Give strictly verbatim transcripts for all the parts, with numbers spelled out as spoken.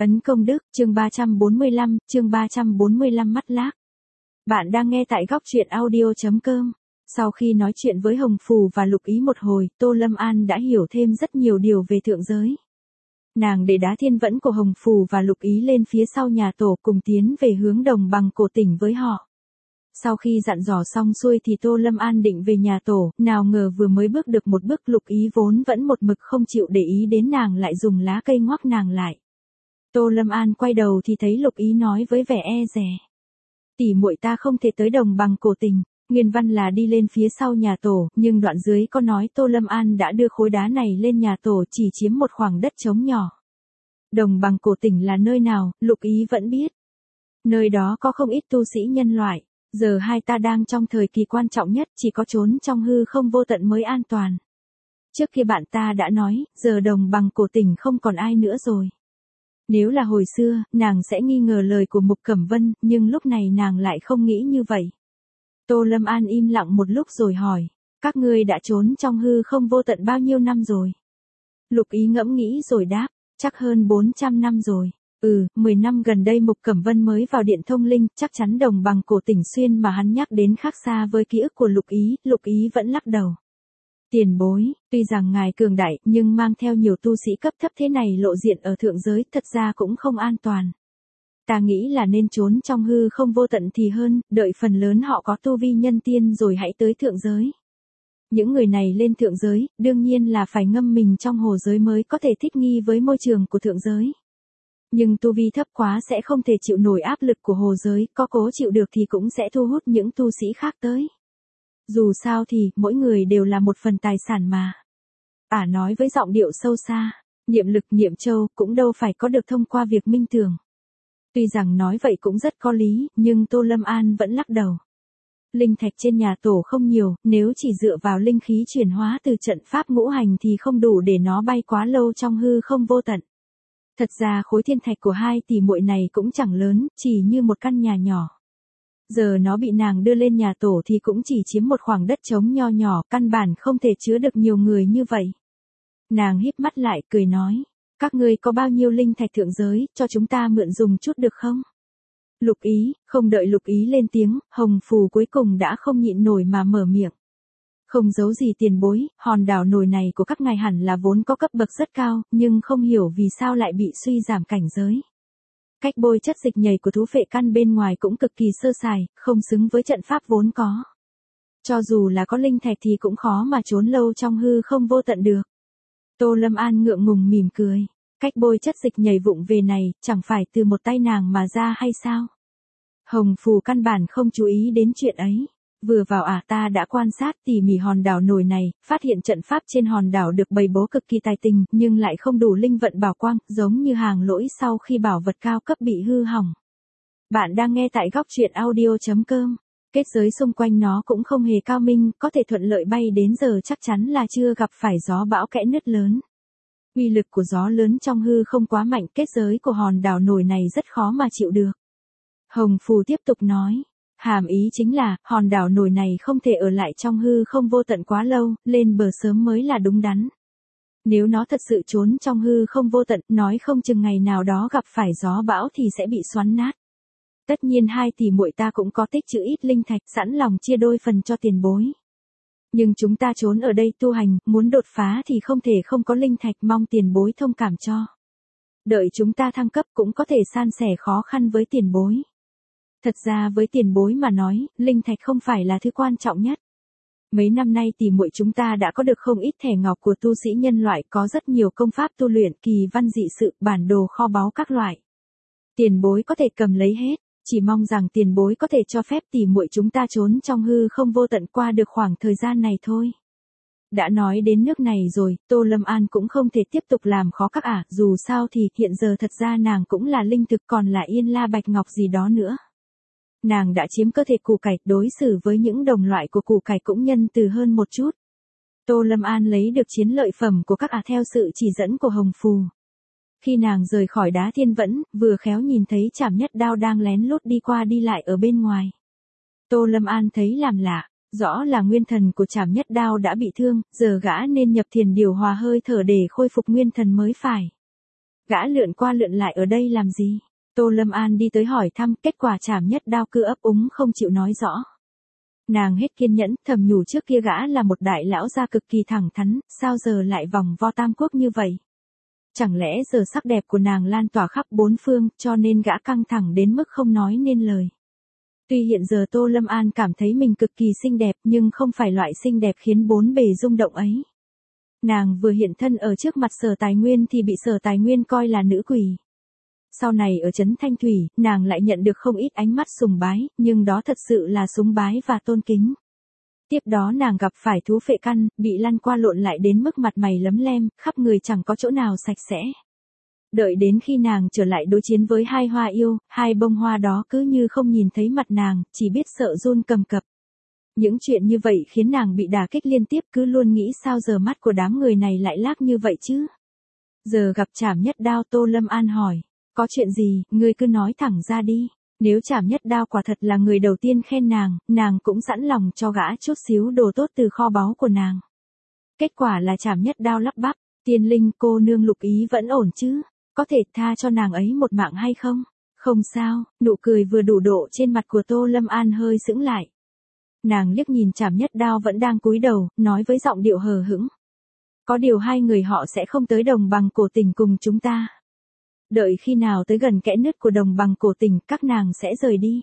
Ấn công đức, chương ba trăm bốn mươi lăm, chương ba trăm bốn mươi lăm mắt lác. Bạn đang nghe tại góc truyện audio.com. Sau khi nói chuyện với Hồng Phù và Lục Ý một hồi, Tô Lâm An đã hiểu thêm rất nhiều điều về thượng giới. Nàng để đá thiên vẫn của Hồng Phù và Lục Ý lên phía sau nhà tổ cùng tiến về hướng đồng bằng cổ tỉnh với họ. Sau khi dặn dò xong xuôi thì Tô Lâm An định về nhà tổ, nào ngờ vừa mới bước được một bước Lục Ý vốn vẫn một mực không chịu để ý đến nàng lại dùng lá cây ngoắc nàng lại. Tô Lâm An quay đầu thì thấy Lục Ý nói với vẻ e dè. Tỷ muội ta không thể tới đồng bằng cổ tỉnh, nguyên văn là đi lên phía sau nhà tổ, nhưng đoạn dưới có nói Tô Lâm An đã đưa khối đá này lên nhà tổ chỉ chiếm một khoảng đất trống nhỏ. Đồng bằng cổ tỉnh là nơi nào, Lục Ý vẫn biết. Nơi đó có không ít tu sĩ nhân loại, giờ hai ta đang trong thời kỳ quan trọng nhất, chỉ có trốn trong hư không vô tận mới an toàn. Trước khi bạn ta đã nói, giờ đồng bằng cổ tỉnh không còn ai nữa rồi. Nếu là hồi xưa, nàng sẽ nghi ngờ lời của Mục Cẩm Vân, nhưng lúc này nàng lại không nghĩ như vậy. Tô Lâm An im lặng một lúc rồi hỏi, các ngươi đã trốn trong hư không vô tận bao nhiêu năm rồi? Lục Ý ngẫm nghĩ rồi đáp, chắc hơn bốn trăm năm rồi. Ừ, mười năm gần đây Mục Cẩm Vân mới vào Điện Thông Linh, chắc chắn đồng bằng cổ tỉnh xuyên mà hắn nhắc đến khác xa với ký ức của Lục Ý, Lục Ý vẫn lắc đầu. Tiền bối, tuy rằng ngài cường đại, nhưng mang theo nhiều tu sĩ cấp thấp thế này lộ diện ở thượng giới, thật ra cũng không an toàn. Ta nghĩ là nên trốn trong hư không vô tận thì hơn, đợi phần lớn họ có tu vi nhân tiên rồi hãy tới thượng giới. Những người này lên thượng giới, đương nhiên là phải ngâm mình trong hồ giới mới có thể thích nghi với môi trường của thượng giới. Nhưng tu vi thấp quá sẽ không thể chịu nổi áp lực của hồ giới, có cố chịu được thì cũng sẽ thu hút những tu sĩ khác tới. Dù sao thì, mỗi người đều là một phần tài sản mà. Ả nói với giọng điệu sâu xa, niệm lực niệm châu cũng đâu phải có được thông qua việc minh tưởng. Tuy rằng nói vậy cũng rất có lý, nhưng Tô Lâm An vẫn lắc đầu. Linh thạch trên nhà tổ không nhiều, nếu chỉ dựa vào linh khí chuyển hóa từ trận pháp ngũ hành thì không đủ để nó bay quá lâu trong hư không vô tận. Thật ra khối thiên thạch của hai tỷ muội này cũng chẳng lớn, chỉ như một căn nhà nhỏ. Giờ nó bị nàng đưa lên nhà tổ thì cũng chỉ chiếm một khoảng đất trống nho nhỏ, căn bản không thể chứa được nhiều người như vậy. Nàng híp mắt lại cười nói, các ngươi có bao nhiêu linh thạch thượng giới, cho chúng ta mượn dùng chút được không? Lục Ý, không đợi Lục Ý lên tiếng, Hồng Phù cuối cùng đã không nhịn nổi mà mở miệng. Không giấu gì tiền bối, hòn đảo nổi này của các ngài hẳn là vốn có cấp bậc rất cao, nhưng không hiểu vì sao lại bị suy giảm cảnh giới. Cách bôi chất dịch nhầy của thú phệ căn bên ngoài cũng cực kỳ sơ sài, không xứng với trận pháp vốn có. Cho dù là có linh thạch thì cũng khó mà trốn lâu trong hư không vô tận được. Tô Lâm An ngượng ngùng mỉm cười, cách bôi chất dịch nhầy vụng về này, chẳng phải từ một tay nàng mà ra hay sao? Hồng Phù căn bản không chú ý đến chuyện ấy. Vừa vào à ta đã quan sát tỉ mỉ hòn đảo nổi này, phát hiện trận pháp trên hòn đảo được bày bố cực kỳ tài tình, nhưng lại không đủ linh vận bảo quang, giống như hàng lỗi sau khi bảo vật cao cấp bị hư hỏng. Bạn đang nghe tại góc truyện audio.com. Kết giới xung quanh nó cũng không hề cao minh, có thể thuận lợi bay đến giờ chắc chắn là chưa gặp phải gió bão kẽ nứt lớn. Uy lực của gió lớn trong hư không quá mạnh, kết giới của hòn đảo nổi này rất khó mà chịu được. Hồng Phù tiếp tục nói. Hàm ý chính là, hòn đảo nổi này không thể ở lại trong hư không vô tận quá lâu, lên bờ sớm mới là đúng đắn. Nếu nó thật sự trốn trong hư không vô tận, nói không chừng ngày nào đó gặp phải gió bão thì sẽ bị xoắn nát. Tất nhiên hai tỷ muội ta cũng có tích trữ ít linh thạch, sẵn lòng chia đôi phần cho tiền bối. Nhưng chúng ta trốn ở đây tu hành, muốn đột phá thì không thể không có linh thạch, mong tiền bối thông cảm cho. Đợi chúng ta thăng cấp cũng có thể san sẻ khó khăn với tiền bối. Thật ra với tiền bối mà nói, linh thạch không phải là thứ quan trọng nhất. Mấy năm nay tỷ muội chúng ta đã có được không ít thẻ ngọc của tu sĩ nhân loại, có rất nhiều công pháp tu luyện, kỳ văn dị sự, bản đồ kho báu các loại. Tiền bối có thể cầm lấy hết, chỉ mong rằng tiền bối có thể cho phép tỷ muội chúng ta trốn trong hư không vô tận qua được khoảng thời gian này thôi. Đã nói đến nước này rồi, Tô Lâm An cũng không thể tiếp tục làm khó các ả, dù sao thì hiện giờ thật ra nàng cũng là linh thực còn là Yên La Bạch Ngọc gì đó nữa. Nàng đã chiếm cơ thể củ cải, đối xử với những đồng loại của củ cải cũng nhân từ hơn một chút. Tô Lâm An lấy được chiến lợi phẩm của các ả theo sự chỉ dẫn của Hồng Phù. Khi nàng rời khỏi đá thiên vẫn, vừa khéo nhìn thấy Trảm Nhất Đao đang lén lút đi qua đi lại ở bên ngoài. Tô Lâm An thấy làm lạ, rõ là nguyên thần của Trảm Nhất Đao đã bị thương, giờ gã nên nhập thiền điều hòa hơi thở để khôi phục nguyên thần mới phải. Gã lượn qua lượn lại ở đây làm gì? Tô Lâm An đi tới hỏi thăm, kết quả Trảm Nhất Đao cứ ấp úng không chịu nói rõ. Nàng hết kiên nhẫn, thầm nhủ trước kia gã là một đại lão gia cực kỳ thẳng thắn, sao giờ lại vòng vo tam quốc như vậy? Chẳng lẽ giờ sắc đẹp của nàng lan tỏa khắp bốn phương, cho nên gã căng thẳng đến mức không nói nên lời. Tuy hiện giờ Tô Lâm An cảm thấy mình cực kỳ xinh đẹp nhưng không phải loại xinh đẹp khiến bốn bề rung động ấy. Nàng vừa hiện thân ở trước mặt Sở Tài Nguyên thì bị Sở Tài Nguyên coi là nữ quỷ. Sau này ở trấn Thanh Thủy, nàng lại nhận được không ít ánh mắt sùng bái, nhưng đó thật sự là sùng bái và tôn kính. Tiếp đó nàng gặp phải thú phệ căn, bị lăn qua lộn lại đến mức mặt mày lấm lem, khắp người chẳng có chỗ nào sạch sẽ. Đợi đến khi nàng trở lại đối chiến với hai hoa yêu, hai bông hoa đó cứ như không nhìn thấy mặt nàng, chỉ biết sợ run cầm cập. Những chuyện như vậy khiến nàng bị đả kích liên tiếp, cứ luôn nghĩ sao giờ mắt của đám người này lại lác như vậy chứ. Giờ gặp Trảm Nhất Đao, Tô Lâm An hỏi, có chuyện gì, ngươi cứ nói thẳng ra đi. Nếu Trảm Nhất Đao quả thật là người đầu tiên khen nàng, nàng cũng sẵn lòng cho gã chút xíu đồ tốt từ kho báu của nàng. Kết quả là Trảm Nhất Đao lắp bắp, tiên linh cô nương Lục Ý vẫn ổn chứ, có thể tha cho nàng ấy một mạng hay không? Không sao, nụ cười vừa đủ độ trên mặt của Tô Lâm An hơi sững lại. Nàng liếc nhìn Trảm Nhất Đao vẫn đang cúi đầu, nói với giọng điệu hờ hững. Có điều hai người họ sẽ không tới đồng bằng cổ tình cùng chúng ta. Đợi khi nào tới gần kẽ nứt của đồng bằng cổ tình, các nàng sẽ rời đi.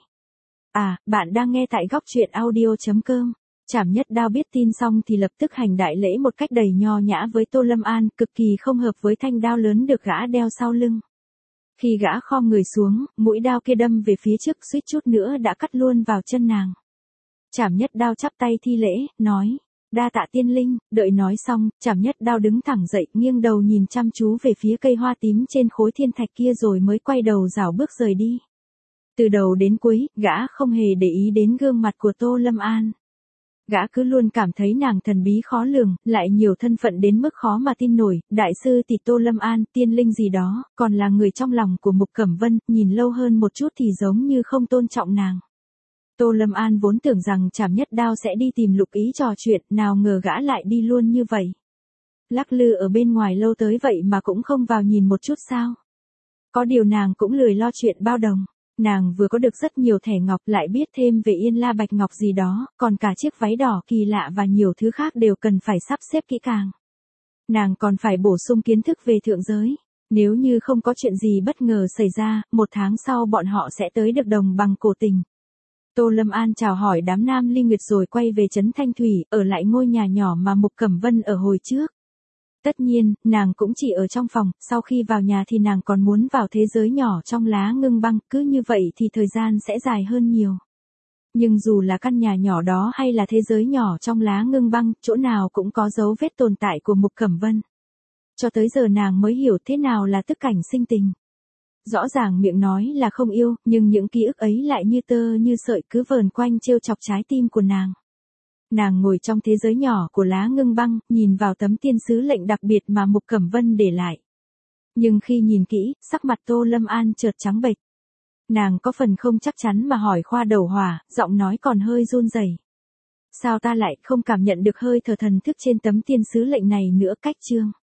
À, bạn đang nghe tại góc truyện audio chấm com. Trảm Nhất Đao biết tin xong thì lập tức hành đại lễ một cách đầy nho nhã với Tô Lâm An, cực kỳ không hợp với thanh đao lớn được gã đeo sau lưng. Khi gã khom người xuống, mũi đao kia đâm về phía trước suýt chút nữa đã cắt luôn vào chân nàng. Trảm Nhất Đao chắp tay thi lễ, nói, đa tạ tiên linh. Đợi nói xong, Trảm Nhất Đao đứng thẳng dậy, nghiêng đầu nhìn chăm chú về phía cây hoa tím trên khối thiên thạch kia rồi mới quay đầu rảo bước rời đi. Từ đầu đến cuối, gã không hề để ý đến gương mặt của Tô Lâm An. Gã cứ luôn cảm thấy nàng thần bí khó lường, lại nhiều thân phận đến mức khó mà tin nổi, đại sư thì Tô Lâm An, tiên linh gì đó, còn là người trong lòng của Mục Cẩm Vân, nhìn lâu hơn một chút thì giống như không tôn trọng nàng. Tô Lâm An vốn tưởng rằng Trảm Nhất Đao sẽ đi tìm Lục Ý trò chuyện, nào ngờ gã lại đi luôn như vậy. Lắc lư ở bên ngoài lâu tới vậy mà cũng không vào nhìn một chút sao. Có điều nàng cũng lười lo chuyện bao đồng. Nàng vừa có được rất nhiều thẻ ngọc, lại biết thêm về Yên La Bạch Ngọc gì đó, còn cả chiếc váy đỏ kỳ lạ và nhiều thứ khác đều cần phải sắp xếp kỹ càng. Nàng còn phải bổ sung kiến thức về thượng giới. Nếu như không có chuyện gì bất ngờ xảy ra, một tháng sau bọn họ sẽ tới được đồng bằng cổ tình. Tô Lâm An chào hỏi đám Nam Ly Nguyệt rồi quay về trấn Thanh Thủy, ở lại ngôi nhà nhỏ mà Mục Cẩm Vân ở hồi trước. Tất nhiên, nàng cũng chỉ ở trong phòng, sau khi vào nhà thì nàng còn muốn vào thế giới nhỏ trong lá ngưng băng, cứ như vậy thì thời gian sẽ dài hơn nhiều. Nhưng dù là căn nhà nhỏ đó hay là thế giới nhỏ trong lá ngưng băng, chỗ nào cũng có dấu vết tồn tại của Mục Cẩm Vân. Cho tới giờ nàng mới hiểu thế nào là tức cảnh sinh tình. Rõ ràng miệng nói là không yêu, nhưng những ký ức ấy lại như tơ như sợi cứ vờn quanh trêu chọc trái tim của nàng. Nàng ngồi trong thế giới nhỏ của lá ngưng băng, nhìn vào tấm tiên sứ lệnh đặc biệt mà Mục Cẩm Vân để lại. Nhưng khi nhìn kỹ, sắc mặt Tô Lâm An chợt trắng bệch. Nàng có phần không chắc chắn mà hỏi Khoa Đầu Hỏa, giọng nói còn hơi run rẩy. Sao ta lại không cảm nhận được hơi thở thần thức trên tấm tiên sứ lệnh này nữa? Cách chương.